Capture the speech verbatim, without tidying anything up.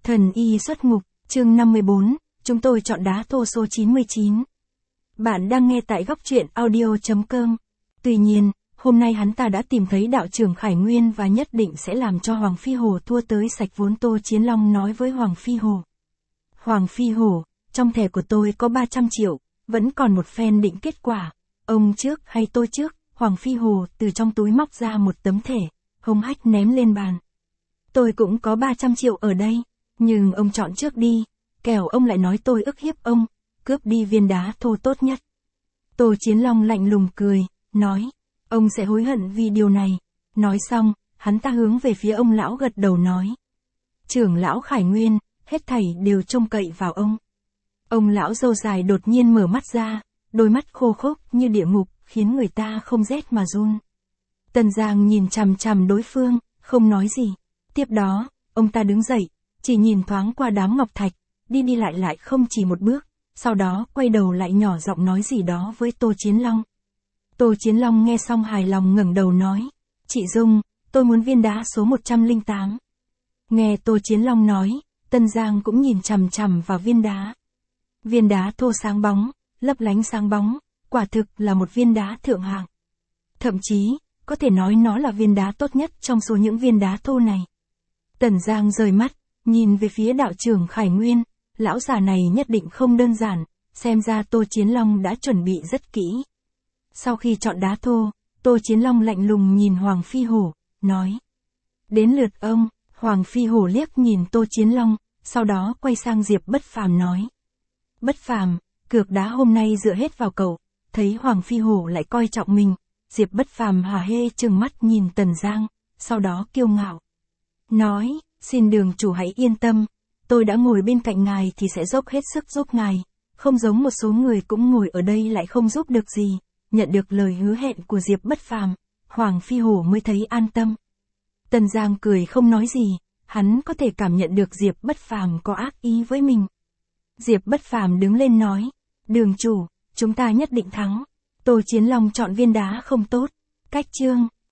Thần y xuất ngục, chương năm mươi bốn, chúng tôi chọn đá thô số chín mươi chín. Bạn đang nghe tại góc truyện audio chấm com. Tuy nhiên, hôm nay hắn ta đã tìm thấy đạo trưởng Khải Nguyên và nhất định sẽ làm cho Hoàng Phi Hổ thua tới sạch vốn. Tô Chiến Long nói với Hoàng Phi Hổ. Hoàng Phi Hổ, trong thẻ của tôi có ba trăm triệu, vẫn còn một phen định kết quả. Ông trước hay tôi trước? Hoàng Phi Hổ từ trong túi móc ra một tấm thẻ, hông hách ném lên bàn. Tôi cũng có ba trăm triệu ở đây, nhưng ông chọn trước đi, kẻo ông lại nói tôi ức hiếp ông, cướp đi viên đá thô tốt nhất. Tô Chiến Long lạnh lùng cười, nói, ông sẽ hối hận vì điều này. Nói xong, hắn ta hướng về phía ông lão gật đầu nói. Trưởng lão Khải Nguyên, hết thảy đều trông cậy vào ông. Ông lão râu dài đột nhiên mở mắt ra, đôi mắt khô khốc như địa ngục, khiến người ta không rét mà run. Tần Giang nhìn chằm chằm đối phương, không nói gì. Tiếp đó, ông ta đứng dậy, chỉ nhìn thoáng qua đám ngọc thạch, đi đi lại lại không chỉ một bước, sau đó quay đầu lại nhỏ giọng nói gì đó với Tô Chiến Long. Tô Chiến Long nghe xong hài lòng ngẩng đầu nói, chị Dung, tôi muốn viên đá số một trăm lẻ tám. Nghe Tô Chiến Long nói, Tần Giang cũng nhìn chằm chằm vào viên đá. Viên đá thô sáng bóng, lấp lánh sáng bóng, quả thực là một viên đá thượng hạng. Thậm chí, có thể nói nó là viên đá tốt nhất trong số những viên đá thô này. Tần Giang rời mắt, nhìn về phía đạo trưởng Khải Nguyên, lão già này nhất định không đơn giản, xem ra Tô Chiến Long đã chuẩn bị rất kỹ. Sau khi chọn đá thô, Tô Chiến Long lạnh lùng nhìn Hoàng Phi Hổ, nói. Đến lượt ông. Hoàng Phi Hổ liếc nhìn Tô Chiến Long, sau đó quay sang Diệp Bất Phàm nói. Bất Phàm, cược đá hôm nay dựa hết vào cậu. Thấy Hoàng Phi Hổ lại coi trọng mình, Diệp Bất Phàm hả hê trừng mắt nhìn Tần Giang, sau đó kiêu ngạo. Nói, xin đường chủ hãy yên tâm, tôi đã ngồi bên cạnh ngài thì sẽ dốc hết sức giúp ngài, không giống một số người cũng ngồi ở đây lại không giúp được gì. Nhận được lời hứa hẹn của Diệp Bất Phàm, Hoàng Phi Hổ mới thấy an tâm. Tần Giang cười không nói gì, hắn có thể cảm nhận được Diệp Bất Phàm có ác ý với mình. Diệp Bất Phàm đứng lên nói, đường chủ, chúng ta nhất định thắng. Tô Chiến Long chọn viên đá không tốt, cách chương.